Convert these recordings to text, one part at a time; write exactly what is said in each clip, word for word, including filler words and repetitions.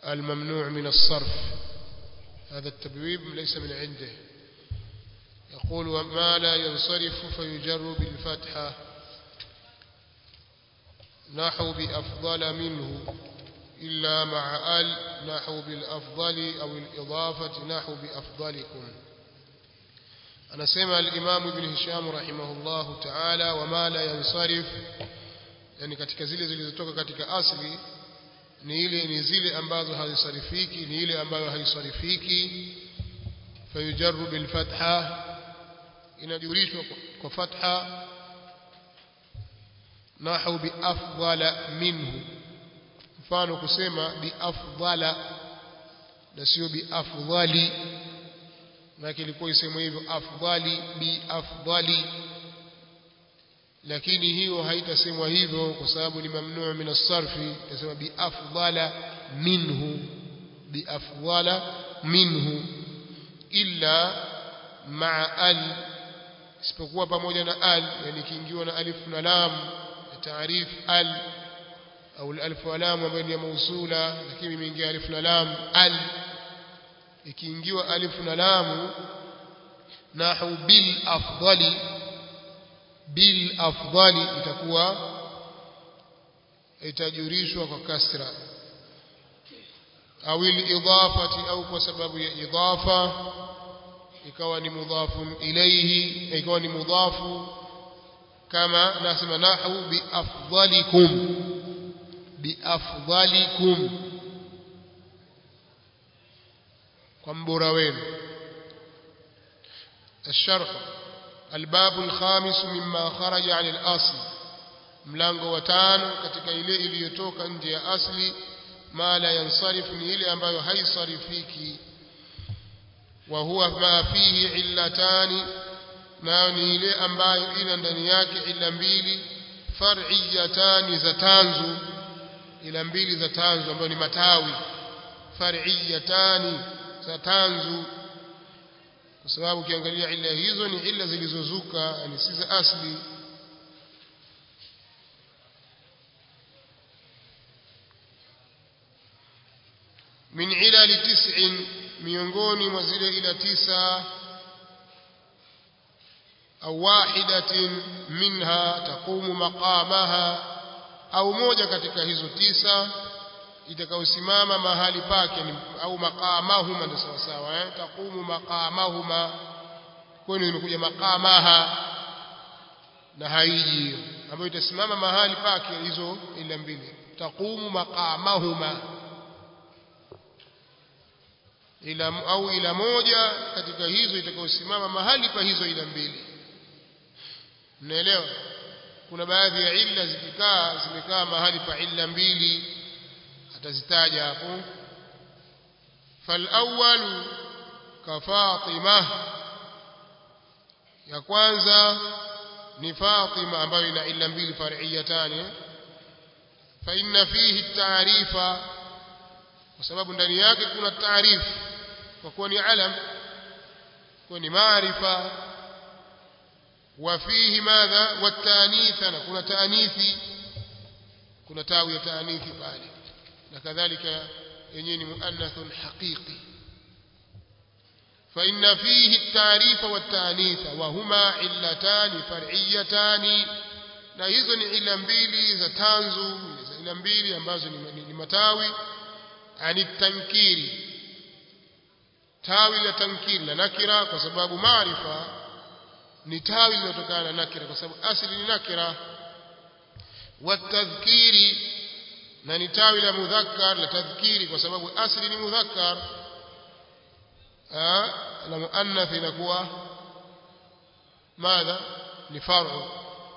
الممنوع من الصرف. هذا التبويب ليس من عنده. يقول وما لا ينصرف فيجر بالفتحة نحو بأفضل منه إلا مع ال نحو بالأفضل أو الإضافة نحو بأفضلكم. أنا سمع الإمام ابن هشام رحمه الله تعالى وما لا ينصرف, yani katika zile zilizotoka katika asli ni ile ni zile ambazo hazisarifiki, ni ile ambayo haisarifiki. Fayujarru bil fatha, inajurishwa kwa fatha. Nahu bi afdala minhu, mfano kusema bi afdala na sio bi afdali, na kilikuwa isemwe hivyo afdali bi afdali, lakini hiyo haitasemwa hivyo kwa sababu ni mamnuu min as-sarfi. Tasema bi afdala minhu, bi afdala minhu illa ma'a al, isipokuwa pamoja na al, yani kiingiwa na alif na lam taarif al, au alif wa lam ambayo ni mausula lakini imeingia alif na lam. Al ikiingiwa alif na lam nahu bil afdali, bil afdali itakuwa itajurishwa kwa kasra, au al-idafati, au kwa sababu ya idafa ikawa ni mudhafun ilayhi, ikawa ni mudhafu, kama nasema nahu bi afdalikum, bi afdalikum, kwa mbora wenu. الشرح الباب الخامس مما خرج عن الأصل, mlango wa tano katika ile iliyotoka nje ya asli. Ma la yansarif, ni ile ambayo haisarifiki. Wa huwa ma fihi illatani, nayo ni ile ambayo ina ndani yake ila mbili. Far'iyatani, za tanzu, ila mbili za tanzu ambayo ni matawi. Far'iyatani, za tanzu, kwa sababu ukiangalia ila hizo ni ila zilizozuka, ni si za asli. Min ilali tis'in, miongoni mwa zile ila tisa. Au wahidatin minha taqumu maqamaha, au moja katika hizo tisa itakayosimama mahali pake, au maqamahuma, ndio sawa sawa eh, taqumu maqamahuma. Kwani imekuja maqamaha na haiji hiyo, ambayo itasimama mahali pake hizo ila mbili. Taqumu maqamahuma, ila au ila moja katika hizo itakayosimama mahali pa hizo ila mbili. Mnaelewa? Kuna baadhi ya illa zikikaa zimekaa mahali pa illa mbili, atazitaja hapo. Fal awwal ka Fatima, ya kwanza ni Fatima ambayo ina illa mbili far'iyatani. Fa inna fihi at-ta'rifa, kwa sababu ndani yake kuna taarif, kwa kuwa ni alam, kwa ni maarifa. Wa fihi madha watanitha, na kuna taanithi, kuna tawi ya taanithi pale, na kadhalika yenyewe ni muannathun haqiqi. Fa inna fihi at-ta'rifa wat-ta'nitha wa huma illatani far'iyatani, na hizo ni ila mbili za tanzu, ila mbili ambazo ni, ni matawi. Ani tankiri, tawi la tankiri la nakira, kwa sababu maarifa ni tawi linalotokana na nakira, kwa sababu asili ni nakira. Watadhkiri, na ni tawi la mudhakkar la tadhkiri, kwa sababu asili ni mudhakkar. ah la muannath inakuwa madha, ni far'u.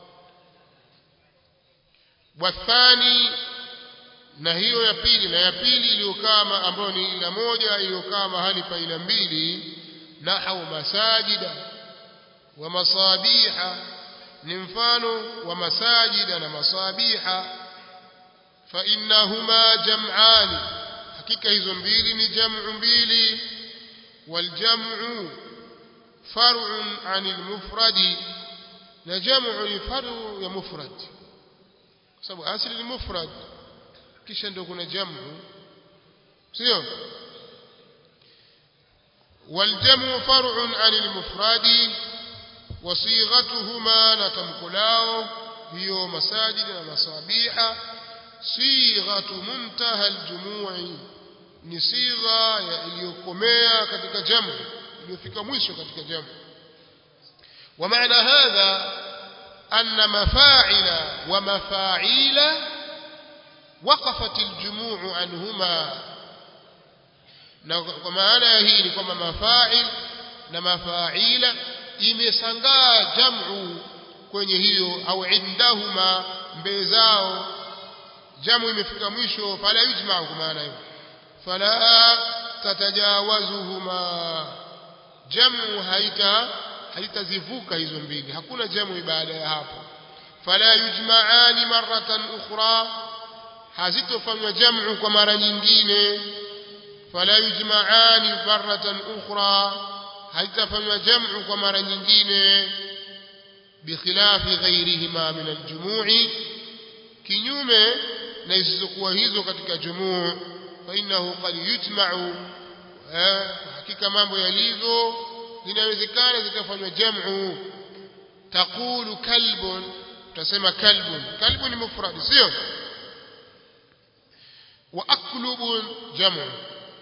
Wathani, na hiyo ya pili, na ya pili iliyokaa ambayo ni ila moja iliyokaa mahali pa ila mbili. Nahu masajida wa masabiha, ni mfano wa masajida na masabiha. Fa innahuma jam'ani, hakika hizo mbili ni jam'u mbili. Wal jam'u far'un 'anil mufradi, na jam'u ni far'u ya mufrad, kwa sababu asili ni mufrad, kisha ndio kuna jamu. sio والجمع فرع عن المفرد وصيغتهما نتمكلاو هي مساجد ومصابيح صيغة منتهى الجموع ni sigha iliyokomea katika jamu iliyofika mwisho katika jamu wa maana hadha anna mafa'ila wa mafa'ila waqafat aljumuu anhuma na kwa maana hii ni kwamba mafa'il na mafa'ila imesangaa jamu kwenye hiyo au indahuma mbele zao jamu imefika mwisho fala yujma'u kwa maana hiyo فلا تتجاوزهما جمع haita haitazivuka hizo mbili hakuna jamu baada ya hapo fala yujma'ani maratan ukhra hazitofanywa jamu kwa mara nyingine fala yujma'ani maratan ukhra haitafanywa jamu kwa mara nyingine bikhilafi ghayrihima min aljumu'i kinyume na isizokuwa hizo katika jumuu فإنه قد يجمع حقيقة mambo yalivyo inawezekana zikafanywa jamu taqulu kalbun tutasema kalbun kalbun ni mufrad sio wa aklubun jamu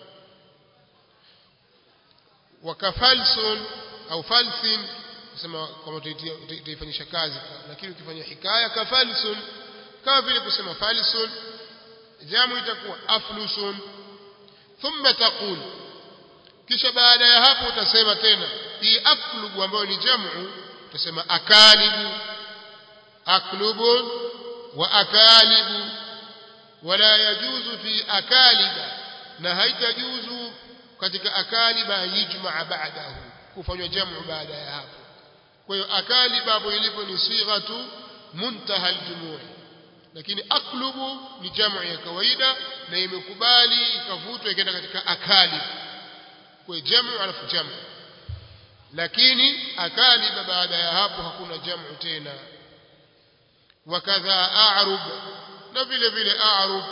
wa kafalsun au falsin kusema kama tutaifanyisha kazi lakini ukifanya hikaya kafalsun kama vile kusema falsun jamu itakuwa aflusun thumma taqul kisha baada ya hapo utasema tena hii aklubu ambayo ni jamu utasema akalibu aklubu wa akalibu wala yajuzu fi akaliba na haitajuzu katika akaliba yajmaa baadahu kufanywa jamu baada ya hapo kwa hiyo akaliba hapo ilipo ni sighatu muntaha aljumuu lakini aklubu ni jamu ya kawaida na imekubali ikavutwa ikaenda katika akalib kwa jamu alafu jamu lakini akalib baada ya hapo hakuna jamu tena wakadha a'rub na vile vile a'rub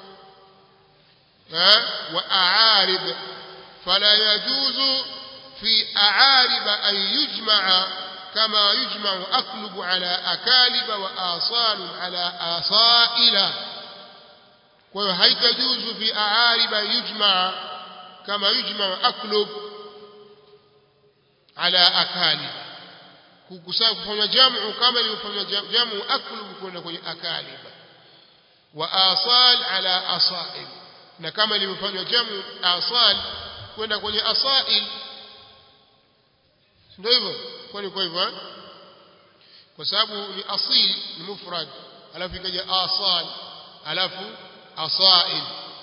wa a'arib fala yajuzu fi a'arib an yujma'a كما يجمع أكلب على أكالب وآصال على آصائل وهي تجوز في أعارب يجمع كما يجمع أكلب على أكالب كفanya jamu kama ilifanya jamu aklub kwenda kwenye akalib wa asal ala asail na kama ilifanya jamu asal kwenda kwenye asail ndio hivyo kwani kwa hivyo kwa sababu ni asil ni mufrad alafu ikaja asal alafu asail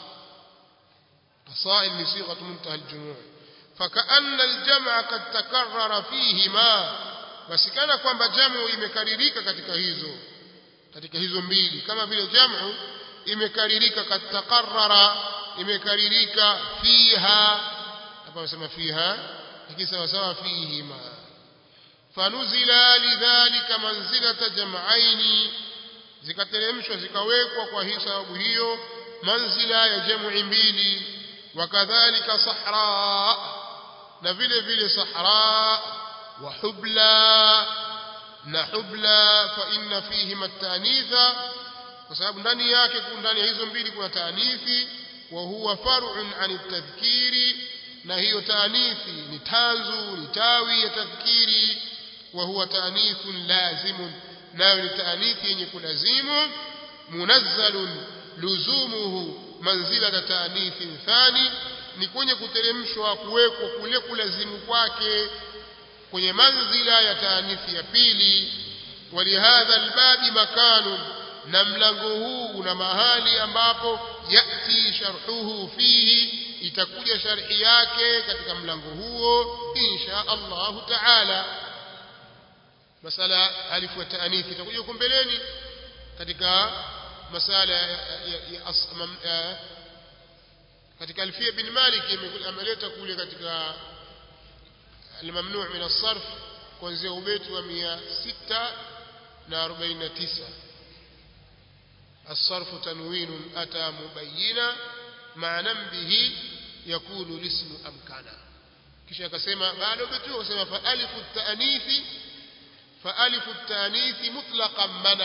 asail ni sigha muntaha aljumuu fakaanna aljam'a qad takarrara fihima basi kana kwamba jamu imekaririka katika hizo katika hizo mbili kama vile jamu imekaririka kad takarrara imekaririka fiha hapa nasema fiha lakini sawa sawa fihima fanuzila lidhalika manzilata jam'aini zikateremshwa zikawekwa kwa hii sababu hiyo manzila ya jam'i mbili wakadhalika sahra na vile vile sahra wa hubla na hubla fa inna fihima at-ta'nitha kwa sababu ndani yake ndani ya hizo mbili kuna ta'nithi wa huwa far'un 'an at-tadhkiri na hiyo ta'nithi ni tanzu ni tawi ya tadhkiri wa huwa ta'nithun lazimun nayo ni ta'nithi yenye kulazimu munazzalun luzumuhu manzilata ta'nithin thani ni kwenye kuteremshwa kuwekwa kule kulazimu kwake kwenye manzila ya ta'nithi ya pili walihadha albabi makanun na mlango huu una mahali ambapo yati sharhuhu fihi itakuja sharhi yake katika mlango huo insha Allah taala masala alifu ya ta'nithi itakuja huko mbeleni katika masala ya katika Alfia bin Malik ameleta kule katika الممنوع من الصرف kuanzia ubeti wa mia sita na arobaini na tisa الصرف تنوين أتى مبينا معنى به يكون الاسم أمكنا kisha akasema bado betu akasema fa alifu at-ta'nith fa alifu at-ta'nith mutlaqan mana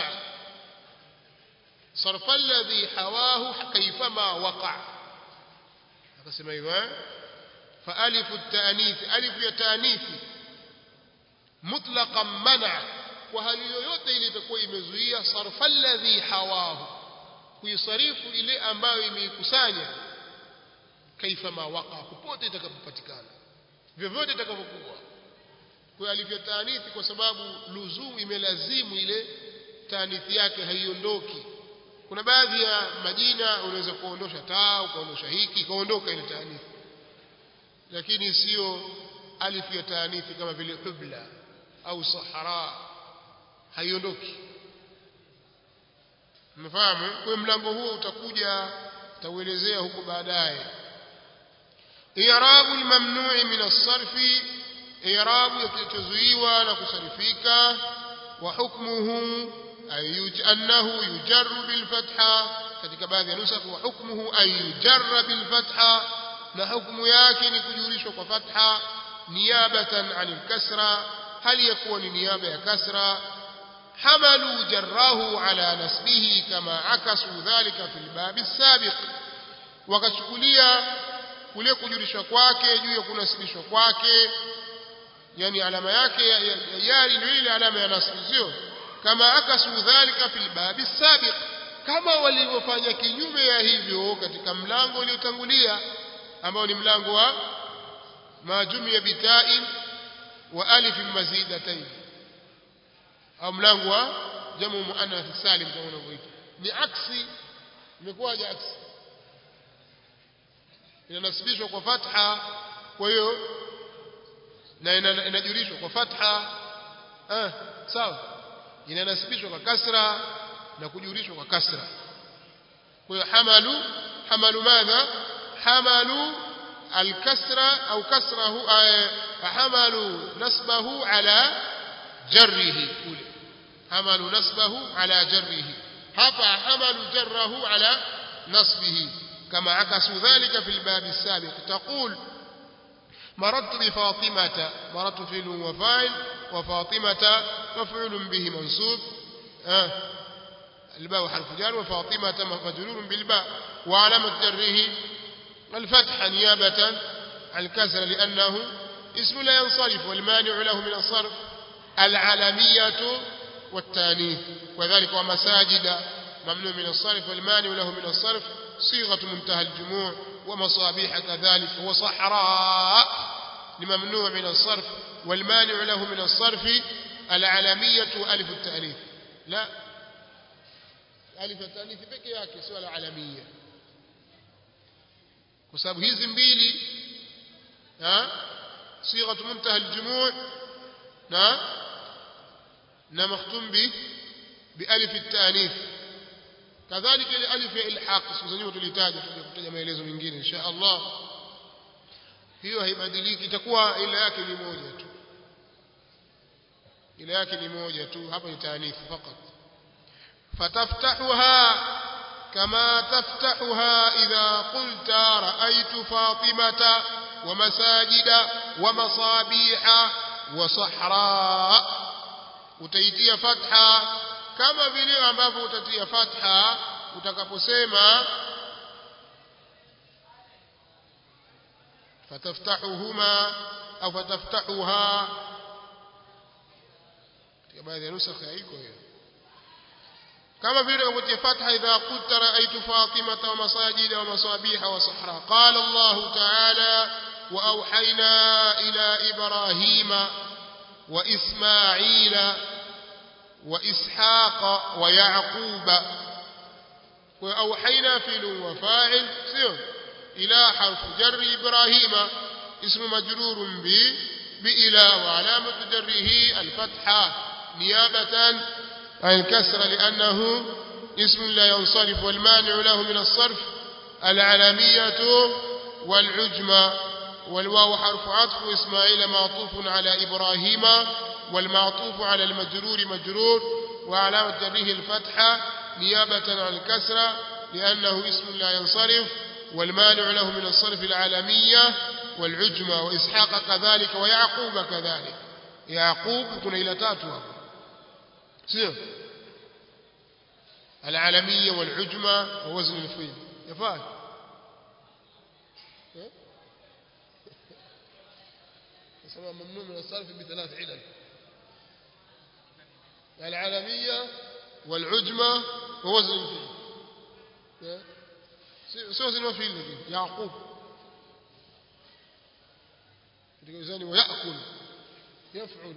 sarfa alladhi hawahu kayfama waqa akasema hivyo fa alifu at-ta'nith alifu ya ta'nith mutlaqan mana kwa hali yoyote ile itakuwa imezuia sarfa alladhi hawahu kuisarifu ile ambayo imeikusanya kayfama waqa popote itakapopatikana vyovyote itakavyokuwa kwa alivyo taanithi kwa sababu luzum imelazimu ile taanithi yake haiondoki kuna baadhi ya majina unaweza kuondosha taa ukaondosha hiki kaondoka ile taanithi lakini sio alif ya taanithi kama vile hubla au sahara haiondoki mfahamu kwa mlango huo utakuja tauelezea huko baadaye إعراب الممنوع من الصرف إعراب يتزويوا لكسرفيك وحكمه أي أنه يجر بالفتحة كتك بعض نسخ وحكمه أي يجر بالفتحة لحكم ياكن كجوريش وفتحة نيابة عن الكسرة هل يكون نيابة كسرة حملوا جراه على نسبه كما عكسوا ذلك في الباب السابق وكشكليا kule kujulishwa kwake juu ya kunasibishwa kwake yani alama yake ya yari ndio ile alama ya nasb sio kama akasu dhalika fil babi sabiq kama walivyofanya kinyume ya hivyo katika mlango uliotangulia ambao ni mlango wa majumi ya bita'in wa alif mazidatayn au mlango wa jamu muannath salim kama unavyoita ni aksi imekuwaje aksi inanasibishwa kwa fatha kwa hiyo na inajurishwa kwa fatha eh sawa inanasibishwa kwa kasra na kujurishwa kwa kasra kwa hiyo hamalu hamalu madha hamalu al-kasra au kasrahu hamalu nasbahu ala jarrihi kule hamalu nasbahu ala jarrihi hapa hamalu jarrahu ala nasbihi كما عكسوا ذلك في الباب السابق تقول مررت بفاطمة مررت فعل وفاعل وفاطمة مفعول به منصوب آه الباء حرف جر وفاطمة مجرور بالباء وعلامة جره الفتحة نيابة عن الكسر لأنه اسم لا ينصرف والمانع له من الصرف العلمية والتانيث وذلك ومساجد ممنوع من الصرف والمانع له من الصرف صيغة منتهى الجموع ومصابيح كذلك وصحراء لممنوع من الصرف والمانع له من الصرف العلمية ألف التأنيث لا ألف التأنيث بكي yake sio العلمية kwa sababu hizi mbili صيغة منتهى الجموع na na makhtum bi بألف التأنيث كذلك الالف ya ilhaq sizonyuo tulitaja tutaja maelezo mengine insha Allah hiyo haibadiliki itakuwa ile yake ni moja tu ile yake ni moja tu hapa ni taanith fakat fataftahuha kama taftahuha idha qulta ra'aytu fatimata wa masajida wa masabiha wa sahra utaitia fatha kama vile ambavyo utatia fatha utakaposema fataftahuhuma au fataftahuha katika baadhi ya nusakha iko hiyo kama vile utatia fatha idha qulta ra'aytu fatimata wa masajida wa masabiha wa sahra qala Allah ta'ala wa awhayna ila ibrahima wa isma'ila وإسحاق ويعقوب وأوحينا فعل وفاعل إلى حرف جر إبراهيم اسم مجرور ب بإلى وعلامة جره الفتحة نيابة عن الكسر لأنه اسم لا ينصرف والمانع له من الصرف العلمية والعجمة والواو حرف عطف إسماعيل معطوف على إبراهيم والمعطوف على المجرور مجرور وعلامة جره الفتحة نيابة عن الكسرة لأنه اسم لا ينصرف والمانع له من الصرف العالمية والعجمة وإسحاق كذلك ويعقوب كذلك يعقوب كنا إلى تاتوا سير العالمية والعجمة ووزن الفيل يفعل يسمى ممنوع من الصرف بثلاث علل العالمية والعجمة ووزن الفيل وزن الفيل لكن يعقوب وزن ويأكل يفعل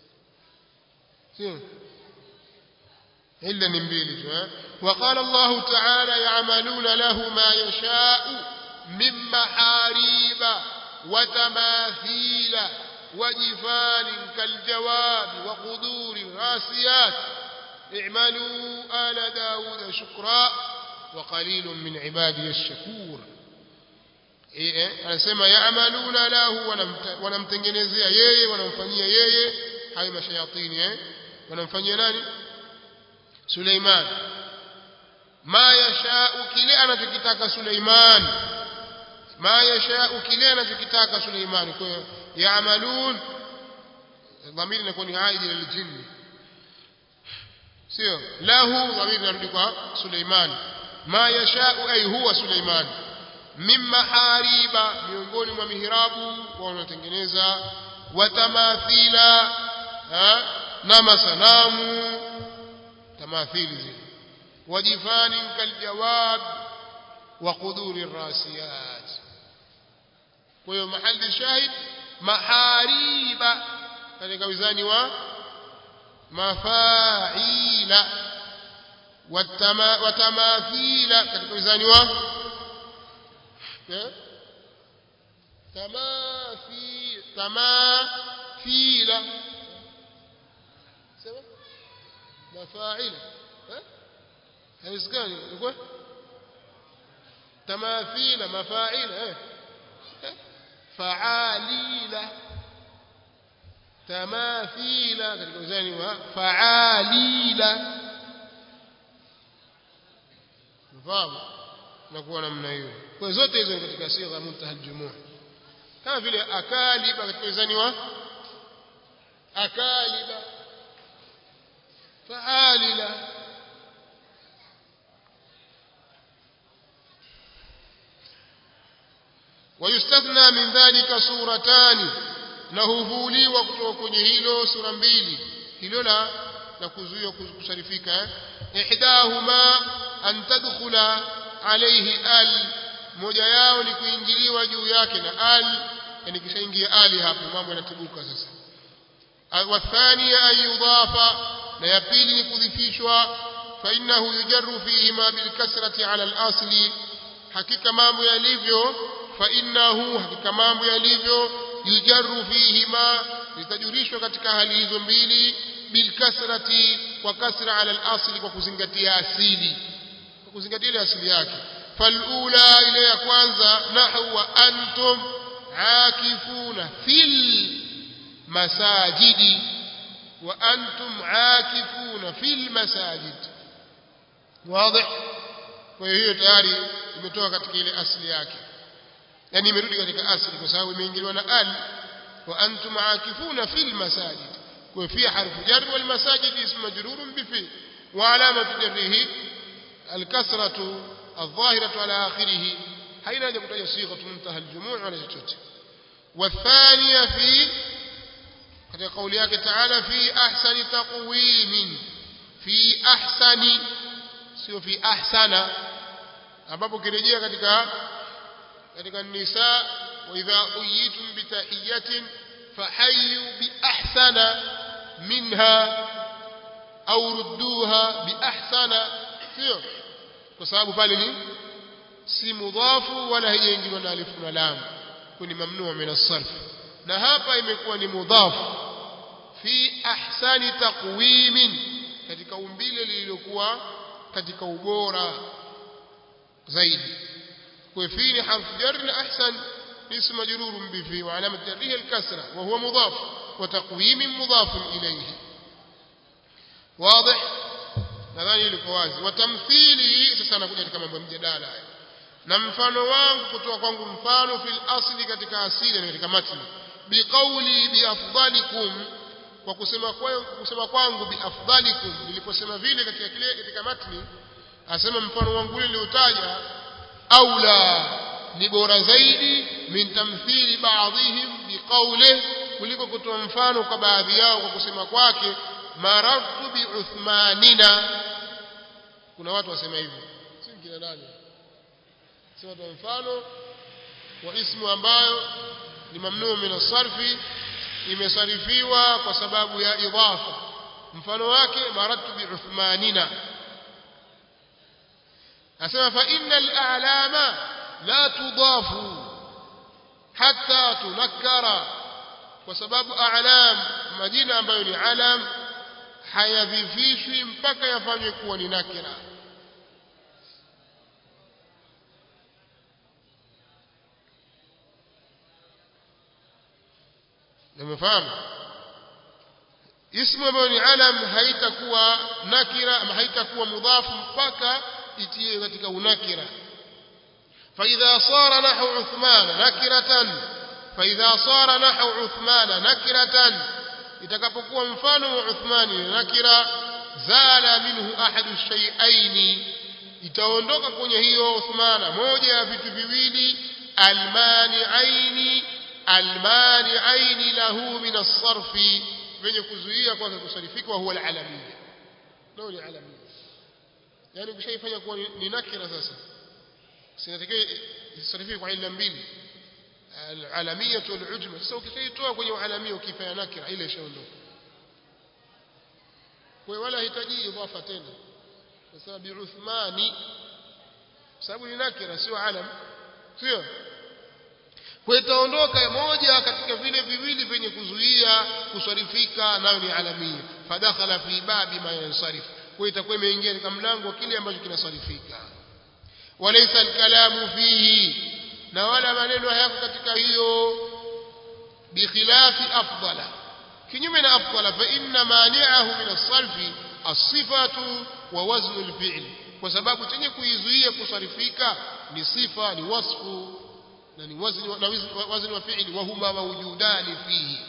سير إلا نمبيلي وقال الله تعالى يعملون له ما يشاء من محاريب وتماثيل وجفان كالجواب وقدور الراسيات اعملوا آل داود شكرا وقليل من عبادي الشكور anasema yaamaluna lahu wanamtengenezea yeye wanamfanyia yeye hayo mashayatini eh wanamfanyia nani Suleiman ma yashau kile anachokitaka Suleiman ma yashau kile anachokitaka Suleiman kwa yaamalun dhamiri inakuwa ni haidi lil jinni sio lahu dhamiri inarudi kwa Suleiman ma yashau ay huwa Suleiman mimma hariba miongoni mwa mihirabu wanaotengeneza watamathila na masanamu tamathili zile wajifani kaljawab wa quduri rasiyat kwa hiyo mahali shahid mahariba katika wizani wa mafaila watamathila katika wizani wa تماثيل تماثيل سبب مفاعل ها هيسكن يقول تماثيل مفاعل ها فعاليل تماثيل katika uzani wa fa'alila mfahamu nakuwa namna hiyo kwa zote hizo katika sigha muntaha aljumuh kama vile akaliba katika uzani wa akaliba fa'alila ويستثنى من ذلك سورتان نهفوليwa kutoka kwenye hilo sura mbili hilo la la kuzuia kusharifika ihdahuma an tadkhula alayhi al moja yao ni kuingiliwa juu yake na al yani kishaingia ali hapo mambo yanatibuka sasa wathania ay yudafa na ya pili ni kudhifishwa fa innahu yujarru fihi ma bil kasrati ala al asli hakika mambo yalivyo fa innahu hakika mambo yalivyo yujarru fihi ma litajurishwa katika hali hizo mbili bil kasrati kwa kasra ala al asli kwa kuzingatia asili kwa kuzingatia asili yake falula ile ya kwanza nahwa antum aakifuna fil masajidi wa antum aakifuna fil masajid wazi kwa hiyo tayari imetoka katika ile asili yake yani imerudi katika asili kwa sababu imeingiliwa na al wa antum aakifuna fil masajid kwa fi harfu jar wal masajid ism majrur bi fi wa alamatu jarrihi al kasratu الظاهرة على آخره حين يكون صيغة منتهى الجموع على جوته والثانية في قد قولك تعالى في أحسن تقويم في أحسن سيو في أحسن ambapo kirejea katika katika nisa wa idha uyitum bi tahiyatin fahayyu bi ahsana minha au rudduha bi ahsana sio kwa sababu pale ni si mudhafu wala haijaingiliwa na alif na lam kuni mamnuu min as-sarf na hapa imekuwa ni mudhafu fi ahsani taqwimin katika umbile lililokuwa katika ubora zaidi kwa fi ni harfu jar na ahsan ism majrur bi fi wa alamat jarrihi al-kasra wa huwa mudhaf wa taqwim mudhaf ilayhi واضح nadhani liko wazi watamthili sasa nakuja katika mambo ya mjadala haya na mfano wangu kutoa kwangu mfano fil asli katika asili na katika matni biqauli bi afdalikum kwa kusema kwangu kusema kwangu bi afdalikum niliposema vile katika kile katika matni asema mfano wangu niliotaja aula ni bora zaidi min tamthili baadhihim biqauli kuliko kutoa mfano kwa baadhi yao kwa kusema kwake marartu bi uthmanina kuna watu wasema hivyo si kina nani sema kwa mfano wa ismu ambayo ni mamnuu min as-sarfi imesarifiwa kwa sababu ya idafa mfano wake marartu bi uthmanina asema fa innal a'lama la tudafu hatta tunakkara kwa sababu a'lam majina ambayo ni alam hayadhifishwi mpaka yafanywe kuwa ni nakira umefahamu ismu ambayo ni alam haitakuwa nakira ama haitakuwa mudhafu mpaka itie katika unakira فإذا صار نحو عثمان نكرة فإذا صار نحو عثمان نكرة itakapokuwa mfano wa Uthmani nakira zala minhu ahadu shay'ain itaondoka kwenye hiyo Uthmana moja ya vitu viwili almani'aini almani'aini lahu min as-sarfi venye kuzuia kwa kusarifika huwa al-alamiyya ndio ni alamiyya yani ukishaifanya kuwa ni nakira sasa sinatakiwa isarifike kwa ila mbili al-alamiyya wal-ujma sasa ukishaitoa kwenye alamiyya ukifanya nakira ile ishaondoka kwa wala hitaji idhafa tena kwa sababu Uthmani sababu ni nakira sio alam sio kwa itaondoka moja katika vile viwili vyenye kuzuia kusarifika nayo ni alamiyya fadakhala fi babi ma yansarif kwa itakuwa imeingia katika mlango kile ambacho kinasarifika walaysa al-kalamu fihi na wala maneno hayako katika hiyo bikhilafi afdala kinyume na afdala fa inna mani'ahu min as-sarfi as-sifatu wa wazn al-fi'l kwa sababu chenye kuizuia kusarifika ni sifa ni wasfu na ni wazn na wazn wa fi'li wa huma mawjudani fihi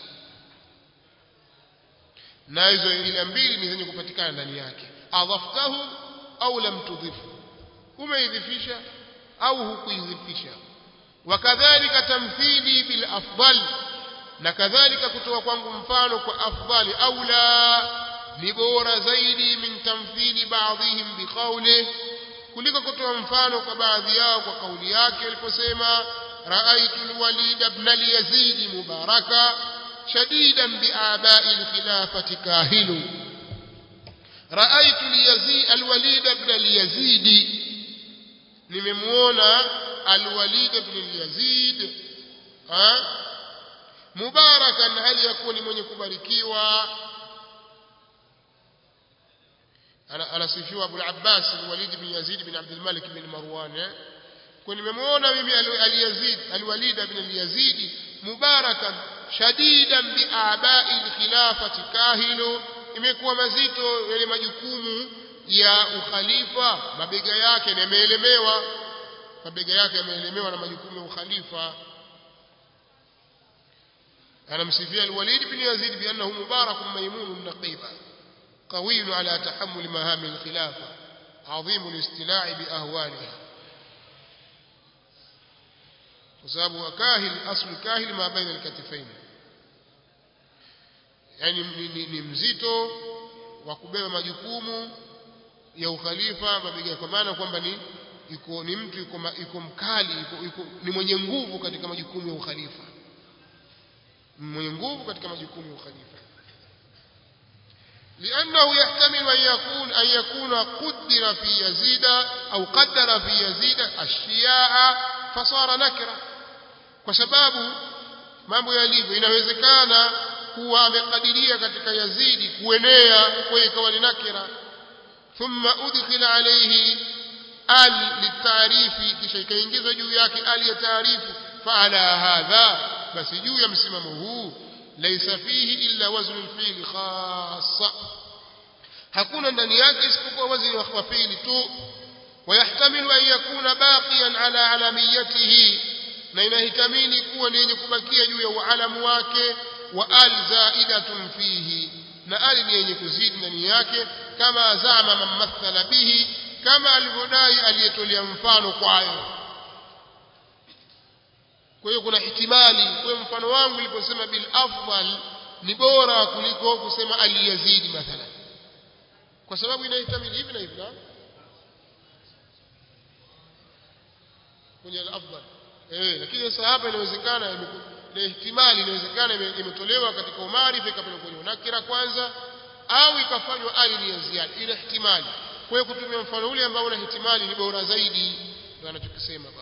na hizo ile mbili ni zenye kupatikana ndani yake adhaftahu au lam tudhifu umeidhifisha au hukuidhifisha wakadhalika tamthili bil afdal na kadhalika kutoa kwangu mfano kwa afdali aula ni bora zaidi min tamthili baadhihim biqawli kuliko kutoa mfano kwa baadhi yao kwa kauli yake aliposema raaitu alwalid ibn al-yazid mubaraka shadidan bi'aba'i al-khilafati kahilu raaitu al-yazid alwalid ibn al-yazid nimemuona alwalid ibn al-yazid ha mubarakan hali yakuni mwenye kubarikiwa ana anasifiwa Abu al-Abbas al-Walid ibn Yazid ibn Abd al-Malik ibn Marwan kwa nimemuona mimi al-Yazid al-Walid ibn al-Yazid mubarakan shadidan bi'aba'i al-khilafati kahilu imekuwa mazito yale majukumu ya ukhalifa mabega yake yameelemewa mabega yake yameelemewa na majukumu ya ukhalifa anamsifia al-Walid ibn Yazid bi annahu mubarakun maymunun naqiba قوي على تحمل مهام الخلافة عظيم الاستلاع بأهوالها وسبب كاهل أصل كاهل ما بين الكتفين يعني ni mzito wa kubeba majukumu ya ukhalifa mabega kwa maana kwamba ni yuko ni mtu yuko yuko mkali yuko ni mwenye nguvu katika majukumu ya ukhalifa mwenye nguvu katika majukumu ya ukhalifa لأنه يحتمل أن يكون أن يكون قدر في يزيد أو قدر في يزيد الشياء فصار نكرة وسبب mambo yalivyo inawezekana kuwa amekadiria katika Yazidi kuenea kwa ikawa ni nakira thumma udkhila alayhi al litarifi kisha ikaingizwa juu yake al ya taarifu fa ala hadha basi juu ya msimamo huu laysa fihi illa wazn al-fi'l khassa hakuna ndani yake isipokuwa wazn wa fi'li tu ويحتمل أن يكون باقيا على علميته na inahitamini kuwa ni yenye kubakia juu ya ualamu wake wa al zaidatun fihi na ali ni yenye kuzidi ndani yake kama zama mamathala bihi kama alivyodai aliyetolea mfano kwayo. Kwa hiyo kuna ihtimali kwa mfano wangu niliposema bil afdal ni bora kuliko kusema aliyazidi mathalan, kwa sababu inahitamili hivi na hivi kwenye al-afdal. Eh, lakini sasa hapa inawezekana ile ihtimali inawezekana imetolewa katika umaarifa ikapelekwa kwenye nakira kwanza au ikafanywa ali ya ziada, ile ihtimali. Kwa hiyo kutumia mfano ule ambao una ihtimali ni bora zaidi, ndio anachokisema.